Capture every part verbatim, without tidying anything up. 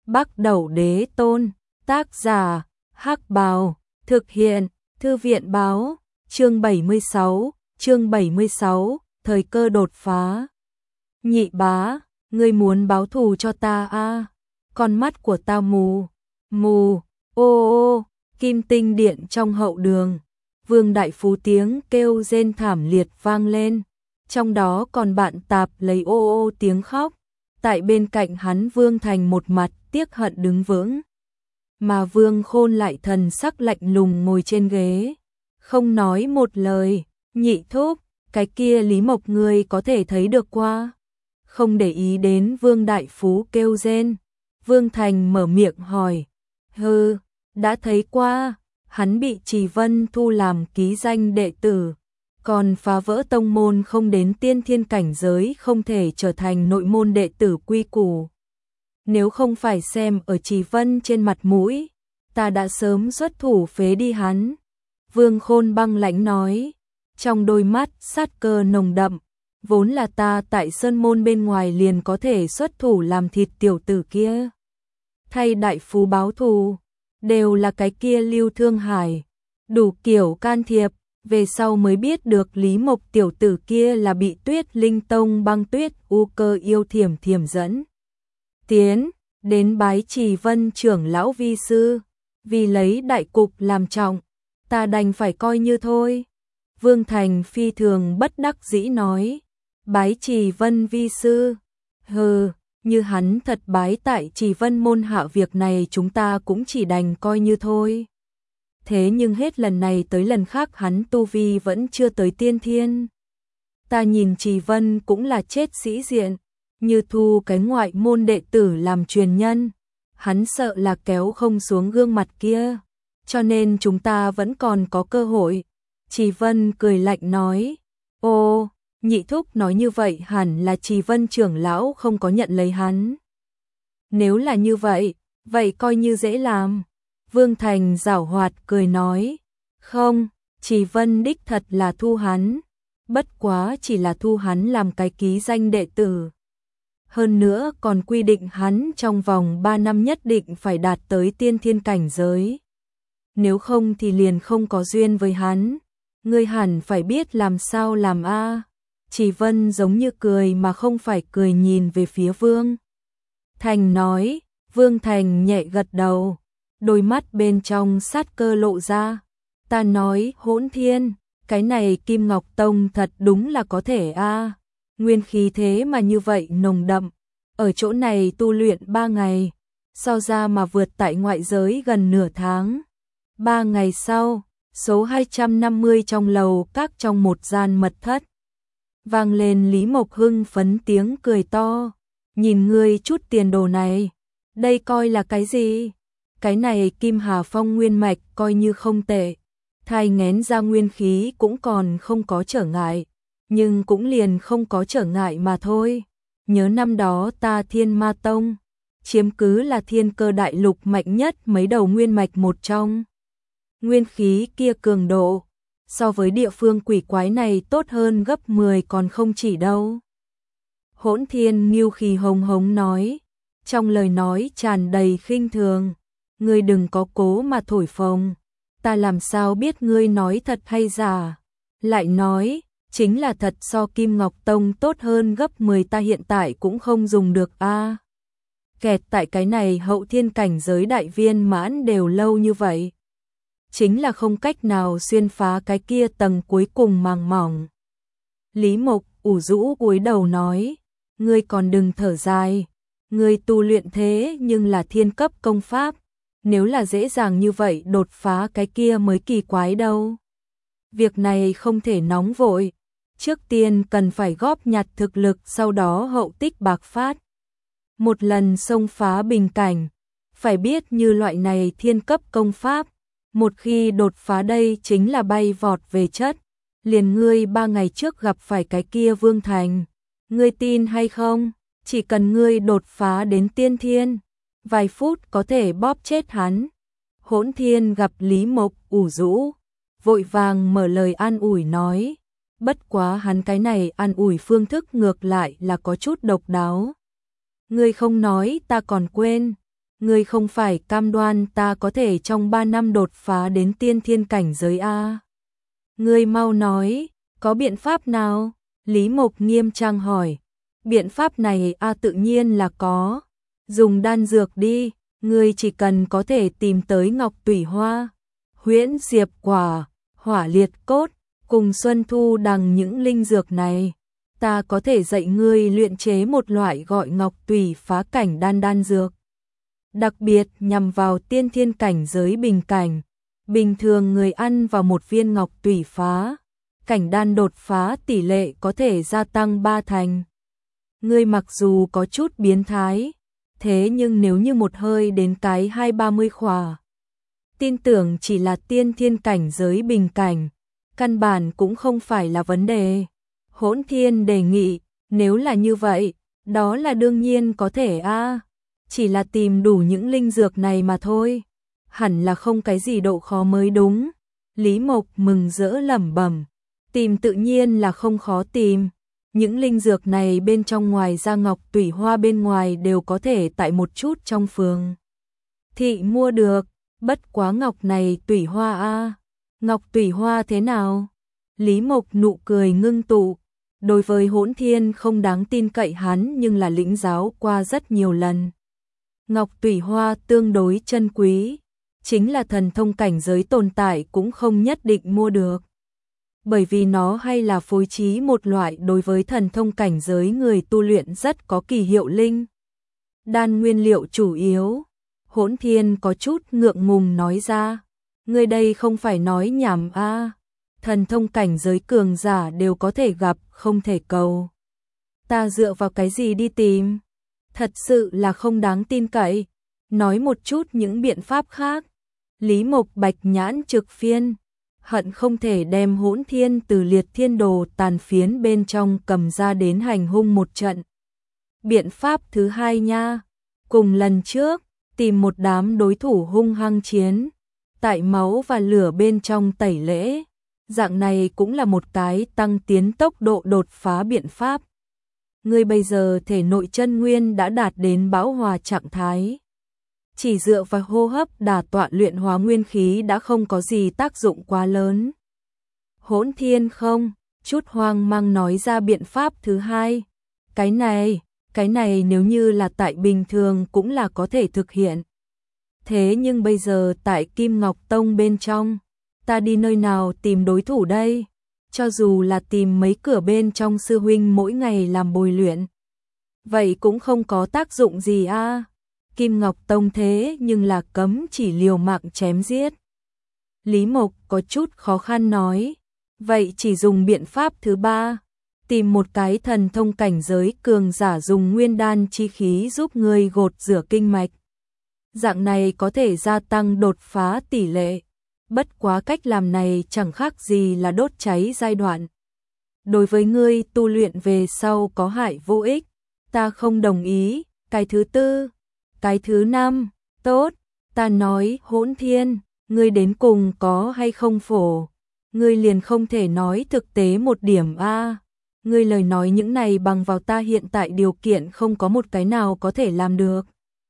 Bắc Đẩu Đế Tôn, tác giả, Hắc Bào, thực hiện, Thư viện báo, chương bảy mươi sáu, chương bảy mươi sáu, thời cơ đột phá. Nhị bá, ngươi muốn báo thù cho ta a? À? Con mắt của ta mù, mù, ô ô, kim tinh điện trong hậu đường. Vương Đại Phú tiếng kêu rên thảm liệt vang lên, trong đó còn bạn tạp lấy ô ô tiếng khóc. Tại bên cạnh hắn Vương Thành một mặt tiếc hận đứng vững, mà Vương Khôn lại thần sắc lạnh lùng ngồi trên ghế, không nói một lời. Nhị thúc, cái kia Lý Mộc ngươi có thể thấy được qua? Không để ý đến Vương Đại Phú kêu rên, Vương Thành mở miệng hỏi. Hừ, đã thấy qua, hắn bị Trì Vân thu làm ký danh đệ tử, còn phá vỡ tông môn không đến tiên thiên cảnh giới không thể trở thành nội môn đệ tử quy củ. Nếu không phải xem ở Trì Vân trên mặt mũi, ta đã sớm xuất thủ phế đi hắn. Vương Khôn băng lãnh nói, trong đôi mắt sát cơ nồng đậm, vốn là ta tại sơn môn bên ngoài liền có thể xuất thủ làm thịt tiểu tử kia. Thay đại phú báo thù, đều là cái kia Lưu Thương Hải, đủ kiểu can thiệp, về sau mới biết được Lý Mộc tiểu tử kia là bị Tuyết Linh Tông Băng Tuyết U Cơ yêu thiểm thiểm dẫn tiến đến bái Trì Vân trưởng lão vi sư, vì lấy đại cục làm trọng, ta đành phải coi như thôi. Vương Thành phi thường bất đắc dĩ nói, bái Trì Vân vi sư, hừ, như hắn thật bái tại Trì Vân môn hạ, việc này chúng ta cũng chỉ đành coi như thôi. Thế nhưng hết lần này tới lần khác hắn tu vi vẫn chưa tới tiên thiên. Ta nhìn Trì Vân cũng là chết sĩ diện, như thu cái ngoại môn đệ tử làm truyền nhân, hắn sợ là kéo không xuống gương mặt kia, cho nên chúng ta vẫn còn có cơ hội. Trì Vân cười lạnh nói, ô, nhị thúc nói như vậy hẳn là Trì Vân trưởng lão không có nhận lấy hắn. Nếu là như vậy, vậy coi như dễ làm. Vương Thành giảo hoạt cười nói, không, Trì Vân đích thật là thu hắn, bất quá chỉ là thu hắn làm cái ký danh đệ tử. Hơn nữa còn quy định hắn trong vòng ba năm nhất định phải đạt tới tiên thiên cảnh giới. Nếu không thì liền không có duyên với hắn, ngươi hẳn phải biết làm sao làm a. À. Trì Vân giống như cười mà không phải cười nhìn về phía Vương Thành nói, Vương Thành nhẹ gật đầu, đôi mắt bên trong sát cơ lộ ra. Ta nói Hỗn Thiên, cái này Kim Ngọc Tông thật đúng là có thể a. À. Nguyên khí thế mà như vậy nồng đậm, ở chỗ này tu luyện ba ngày, so ra mà vượt tại ngoại giới gần nửa tháng. Ba ngày sau, số hai trăm năm mươi trong lầu các trong một gian mật thất, vang lên Lý Mộc hưng phấn tiếng cười to, nhìn ngươi chút tiền đồ này, đây coi là cái gì? Cái này Kim Hà Phong nguyên mạch coi như không tệ, thai nghén ra nguyên khí cũng còn không có trở ngại, nhưng cũng liền không có trở ngại mà thôi. Nhớ năm đó ta Thiên Ma Tông, chiếm cứ là thiên cơ đại lục mạnh nhất mấy đầu nguyên mạch một trong. Nguyên khí kia cường độ, so với địa phương quỷ quái này tốt hơn gấp mười còn không chỉ đâu. Hỗn Thiên Ngưu khí hồng hống nói, trong lời nói tràn đầy khinh thường, ngươi đừng có cố mà thổi phồng, ta làm sao biết ngươi nói thật hay giả. Lại nói, chính là thật so Kim Ngọc Tông tốt hơn gấp mười ta hiện tại cũng không dùng được a. À. Kẹt tại cái này hậu thiên cảnh giới đại viên mãn đều lâu như vậy, chính là không cách nào xuyên phá cái kia tầng cuối cùng màng mỏng. Lý Mộc ủ rũ cúi đầu nói, ngươi còn đừng thở dài, ngươi tu luyện thế nhưng là thiên cấp công pháp, nếu là dễ dàng như vậy đột phá cái kia mới kỳ quái đâu. Việc này không thể nóng vội, trước tiên cần phải góp nhặt thực lực, sau đó hậu tích bạc phát. Một lần xông phá bình cảnh, phải biết như loại này thiên cấp công pháp, một khi đột phá đây chính là bay vọt về chất. Liền ngươi ba ngày trước gặp phải cái kia Vương Thành, ngươi tin hay không? Chỉ cần ngươi đột phá đến tiên thiên, vài phút có thể bóp chết hắn. Hỗn Thiên gặp Lý Mộc ủ rũ, vội vàng mở lời an ủi nói, bất quá hắn cái này an ủi phương thức ngược lại là có chút độc đáo. Ngươi không nói ta còn quên, Ngươi không phải cam đoan ta có thể trong ba năm đột phá đến tiên thiên cảnh giới a? Ngươi mau nói, có biện pháp nào? Lý Mộc nghiêm trang hỏi. Biện pháp này a tự nhiên là có. Dùng đan dược đi, ngươi chỉ cần có thể tìm tới Ngọc Tủy Hoa, Huyễn Diệp Quả, Hỏa Liệt Cốt, cùng Xuân Thu Đằng những linh dược này. Ta có thể dạy ngươi luyện chế một loại gọi Ngọc Tủy Phá Cảnh đan đan dược. Đặc biệt nhằm vào tiên thiên cảnh giới bình cảnh. Bình thường người ăn vào một viên Ngọc Tủy Phá Cảnh đan đột phá tỷ lệ có thể gia tăng ba thành. Ngươi mặc dù có chút biến thái, thế nhưng nếu như một hơi đến cái hai ba mươi khỏa, tin tưởng chỉ là tiên thiên cảnh giới bình cảnh, căn bản cũng không phải là vấn đề. Hỗn Thiên đề nghị, nếu là như vậy, đó là đương nhiên có thể a, chỉ là tìm đủ những linh dược này mà thôi, hẳn là không cái gì độ khó mới đúng. Lý Mộc mừng rỡ lẩm bẩm, tìm tự nhiên là không khó tìm. Những linh dược này bên trong ngoài ra Ngọc Tủy Hoa bên ngoài đều có thể tại một chút trong phường thị mua được, bất quá Ngọc này Tủy Hoa a, Ngọc Tủy Hoa thế nào? Lý Mộc nụ cười ngưng tụ, đối với Hỗn Thiên không đáng tin cậy hắn nhưng là lĩnh giáo qua rất nhiều lần. Ngọc Tủy Hoa tương đối chân quý, chính là thần thông cảnh giới tồn tại cũng không nhất định mua được. Bởi vì nó hay là phối trí một loại đối với thần thông cảnh giới người tu luyện rất có kỳ hiệu linh đan nguyên liệu chủ yếu. Hỗn Thiên có chút ngượng ngùng nói ra, ngươi đây không phải nói nhảm a, thần thông cảnh giới cường giả đều có thể gặp, không thể cầu. Ta dựa vào cái gì đi tìm? Thật sự là không đáng tin cậy. Nói một chút những biện pháp khác. Lý Mộc bạch nhãn trực phiên, hận không thể đem Hỗn Thiên từ liệt thiên đồ tàn phiến bên trong cầm ra đến hành hung một trận. Biện pháp thứ hai nha, cùng lần trước, tìm một đám đối thủ hung hăng chiến, tại máu và lửa bên trong tẩy lễ. Dạng này cũng là một cái tăng tiến tốc độ đột phá biện pháp. Ngươi bây giờ thể nội chân nguyên đã đạt đến bão hòa trạng thái. Chỉ dựa vào hô hấp đả tọa luyện hóa nguyên khí đã không có gì tác dụng quá lớn. Hỗn Thiên không chút hoang mang nói ra biện pháp thứ hai. Cái này, cái này nếu như là tại bình thường cũng là có thể thực hiện. Thế nhưng bây giờ tại Kim Ngọc Tông bên trong, ta đi nơi nào tìm đối thủ đây? Cho dù là tìm mấy cửa bên trong sư huynh mỗi ngày làm bồi luyện, vậy cũng không có tác dụng gì a. Kim Ngọc Tông thế nhưng là cấm chỉ liều mạng chém giết. Lý Mộc có chút khó khăn nói, vậy chỉ dùng biện pháp thứ ba, tìm một cái thần thông cảnh giới cường giả dùng nguyên đan chi khí giúp ngươi gột rửa kinh mạch. Dạng này có thể gia tăng đột phá tỷ lệ. Bất quá cách làm này chẳng khác gì là đốt cháy giai đoạn. Đối với ngươi tu luyện về sau có hại vô ích, ta không đồng ý. Cái thứ tư, cái thứ năm, tốt, ta nói Hỗn Thiên, ngươi đến cùng có hay không phổ, ngươi liền không thể nói thực tế một điểm a. Ngươi lời nói những này bằng vào ta hiện tại điều kiện không có một cái nào có thể làm được.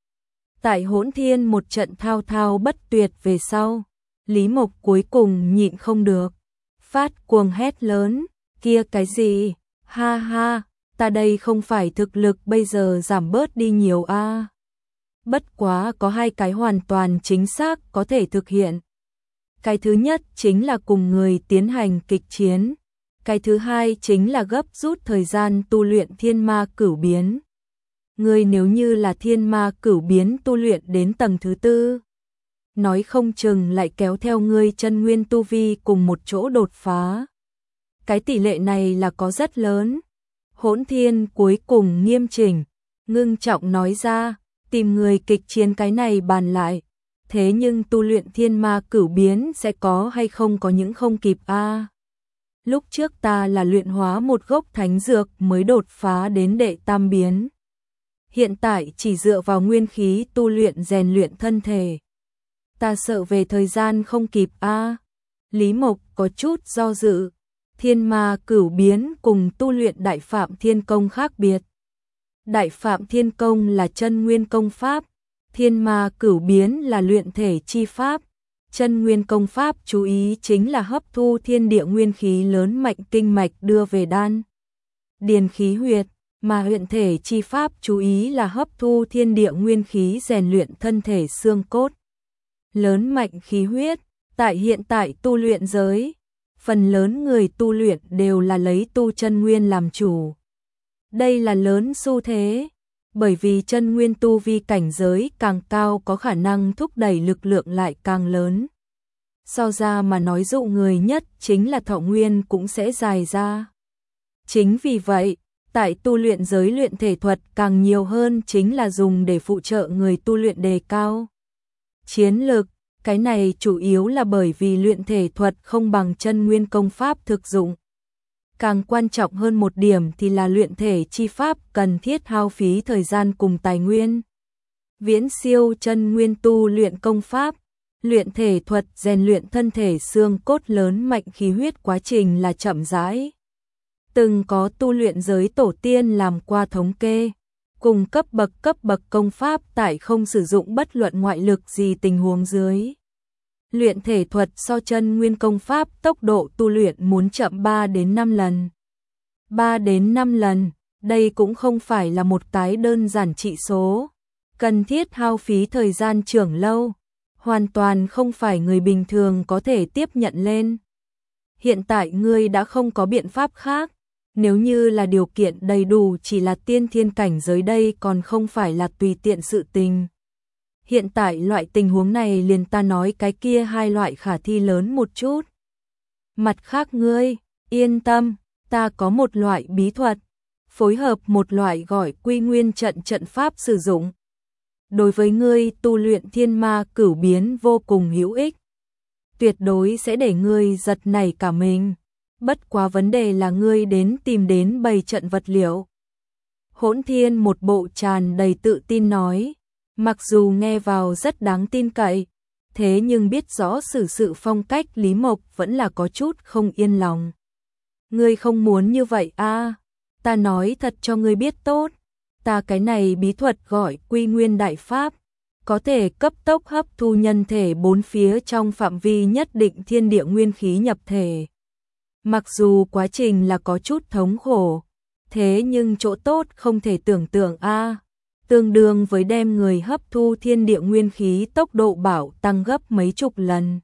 Tại Hỗn Thiên một trận thao thao bất tuyệt về sau, Lý Mộc cuối cùng nhịn không được, phát cuồng hét lớn, kia cái gì, ha ha, ta đây không phải thực lực bây giờ giảm bớt đi nhiều a. À. Bất quá có hai cái hoàn toàn chính xác có thể thực hiện. Cái thứ nhất chính là cùng người tiến hành kịch chiến, cái thứ hai chính là gấp rút thời gian tu luyện thiên ma cửu biến. Ngươi nếu như là thiên ma cửu biến tu luyện đến tầng thứ tư, nói không chừng lại kéo theo ngươi chân nguyên tu vi cùng một chỗ đột phá. Cái tỷ lệ này là có rất lớn. Hỗn Thiên cuối cùng nghiêm chỉnh, ngưng trọng nói ra, tìm người kịch chiến cái này bàn lại. Thế nhưng tu luyện thiên ma cửu biến sẽ có hay không có những không kịp a. À. Lúc trước ta là luyện hóa một gốc thánh dược mới đột phá đến đệ tam biến. Hiện tại chỉ dựa vào nguyên khí tu luyện rèn luyện thân thể. Ta sợ về thời gian không kịp a. À. Lý Mộc có chút do dự. Thiên ma cửu biến cùng tu luyện Đại Phạm Thiên Công khác biệt. Đại Phạm Thiên Công là chân nguyên công pháp, Thiên ma cửu biến là luyện thể chi pháp, chân nguyên công pháp chú ý chính là hấp thu thiên địa nguyên khí lớn mạnh kinh mạch đưa về đan điền khí huyệt, mà luyện thể chi pháp chú ý là hấp thu thiên địa nguyên khí rèn luyện thân thể xương cốt, lớn mạnh khí huyết. Tại hiện tại tu luyện giới, phần lớn người tu luyện đều là lấy tu chân nguyên làm chủ. Đây là lớn xu thế, bởi vì chân nguyên tu vi cảnh giới càng cao có khả năng thúc đẩy lực lượng lại càng lớn. So ra mà nói dụ người nhất chính là thọ nguyên cũng sẽ dài ra. Chính vì vậy, tại tu luyện giới luyện thể thuật càng nhiều hơn chính là dùng để phụ trợ người tu luyện đề cao chiến lực. Cái này chủ yếu là bởi vì luyện thể thuật không bằng chân nguyên công pháp thực dụng. Càng quan trọng hơn một điểm thì là luyện thể chi pháp cần thiết hao phí thời gian cùng tài nguyên. Viễn siêu chân nguyên tu luyện công pháp, luyện thể thuật rèn luyện thân thể xương cốt lớn mạnh khí huyết quá trình là chậm rãi. Từng có tu luyện giới tổ tiên làm qua thống kê, cùng cấp bậc cấp bậc công pháp tại không sử dụng bất luận ngoại lực gì tình huống dưới. Luyện thể thuật so chân nguyên công pháp tốc độ tu luyện muốn chậm ba đến năm lần. ba đến năm lần, đây cũng không phải là một cái đơn giản trị số. Cần thiết hao phí thời gian trưởng lâu, hoàn toàn không phải người bình thường có thể tiếp nhận lên. Hiện tại ngươi đã không có biện pháp khác, nếu như là điều kiện đầy đủ chỉ là tiên thiên cảnh giới đây còn không phải là tùy tiện sự tình. Hiện tại loại tình huống này liền ta nói cái kia hai loại khả thi lớn một chút. Mặt khác ngươi, yên tâm, ta có một loại bí thuật, phối hợp một loại gọi quy nguyên trận trận pháp sử dụng. Đối với ngươi tu luyện thiên ma cửu biến vô cùng hữu ích. Tuyệt đối sẽ để ngươi giật nảy cả mình. Bất quá vấn đề là ngươi đến tìm đến bày trận vật liệu. Hỗn Thiên một bộ tràn đầy tự tin nói. Mặc dù nghe vào rất đáng tin cậy, thế nhưng biết rõ xử sự phong cách Lý Mộc vẫn là có chút không yên lòng. Ngươi không muốn như vậy a? Ta nói thật cho ngươi biết tốt, ta cái này bí thuật gọi Quy Nguyên Đại Pháp, có thể cấp tốc hấp thu nhân thể bốn phía trong phạm vi nhất định thiên địa nguyên khí nhập thể. Mặc dù quá trình là có chút thống khổ, thế nhưng chỗ tốt không thể tưởng tượng a. Tương đương với đem người hấp thu thiên địa nguyên khí tốc độ bảo tăng gấp mấy chục lần.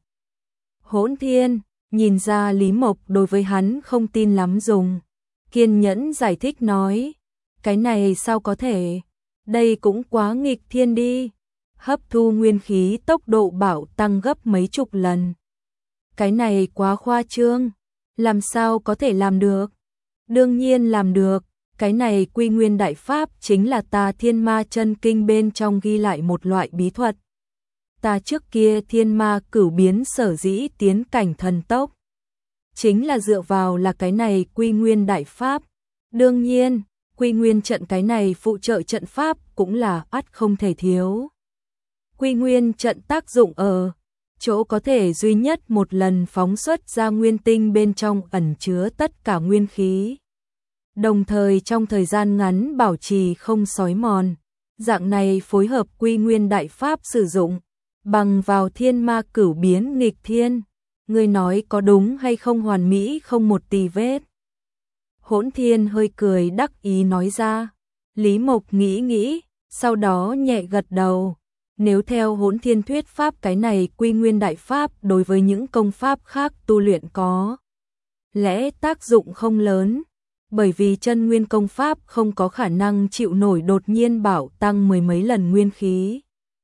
Hỗn Thiên, nhìn ra Lý Mộc đối với hắn không tin lắm dùng. Kiên nhẫn giải thích nói, cái này sao có thể, đây cũng quá nghịch thiên đi. Hấp thu nguyên khí tốc độ bảo tăng gấp mấy chục lần. Cái này quá khoa trương, làm sao có thể làm được? Đương nhiên làm được. Cái này Quy Nguyên Đại Pháp chính là ta Thiên Ma Chân Kinh bên trong ghi lại một loại bí thuật. Ta trước kia thiên ma cửu biến sở dĩ tiến cảnh thần tốc, chính là dựa vào là cái này Quy Nguyên Đại Pháp. Đương nhiên, Quy Nguyên trận cái này phụ trợ trận pháp cũng là ắt không thể thiếu. Quy Nguyên trận tác dụng ở chỗ có thể duy nhất một lần phóng xuất ra nguyên tinh bên trong ẩn chứa tất cả nguyên khí. Đồng thời trong thời gian ngắn bảo trì không xói mòn. Dạng này phối hợp Quy Nguyên Đại Pháp sử dụng, bằng vào thiên ma cửu biến nghịch thiên. Người nói có đúng hay không hoàn mỹ không một tì vết. Hỗn Thiên hơi cười đắc ý nói ra. Lý Mộc nghĩ nghĩ, sau đó nhẹ gật đầu. Nếu theo Hỗn Thiên thuyết pháp cái này Quy Nguyên Đại Pháp đối với những công pháp khác tu luyện có lẽ tác dụng không lớn. Bởi vì chân nguyên công pháp không có khả năng chịu nổi đột nhiên bảo tăng mười mấy lần nguyên khí.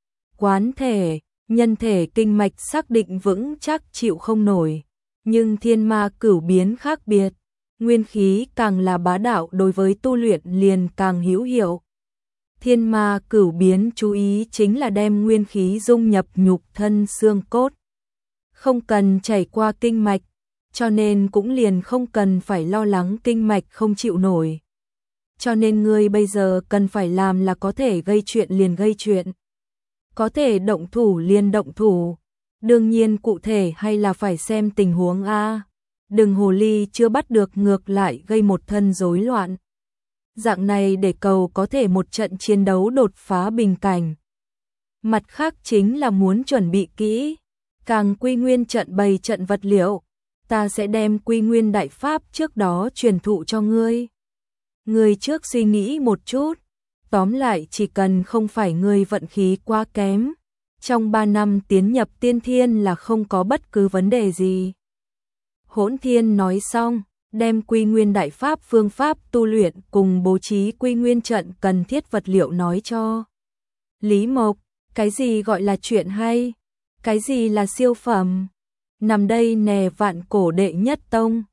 Quán thể, nhân thể kinh mạch xác định vững chắc chịu không nổi. Nhưng thiên ma cửu biến khác biệt. Nguyên khí càng là bá đạo đối với tu luyện liền càng hữu hiệu. Thiên ma cửu biến chú ý chính là đem nguyên khí dung nhập nhục thân xương cốt. Không cần chảy qua kinh mạch. Cho nên cũng liền không cần phải lo lắng kinh mạch không chịu nổi. Cho nên ngươi bây giờ cần phải làm là có thể gây chuyện liền gây chuyện. Có thể động thủ liền động thủ. Đương nhiên cụ thể hay là phải xem tình huống a. Đừng hồ ly chưa bắt được ngược lại gây một thân rối loạn. Dạng này để cầu có thể một trận chiến đấu đột phá bình cảnh. Mặt khác chính là muốn chuẩn bị kỹ, càng quy nguyên trận bày trận vật liệu, ta sẽ đem quy nguyên đại pháp trước đó truyền thụ cho ngươi. Ngươi trước suy nghĩ một chút, tóm lại chỉ cần không phải ngươi vận khí quá kém, trong ba năm tiến nhập tiên thiên là không có bất cứ vấn đề gì. Hỗn Thiên nói xong, đem quy nguyên đại pháp phương pháp tu luyện cùng bố trí quy nguyên trận cần thiết vật liệu nói cho Lý Mộc. Cái gì gọi là chuyện hay? Cái gì là siêu phẩm? Nằm đây nè, vạn cổ đệ nhất tông,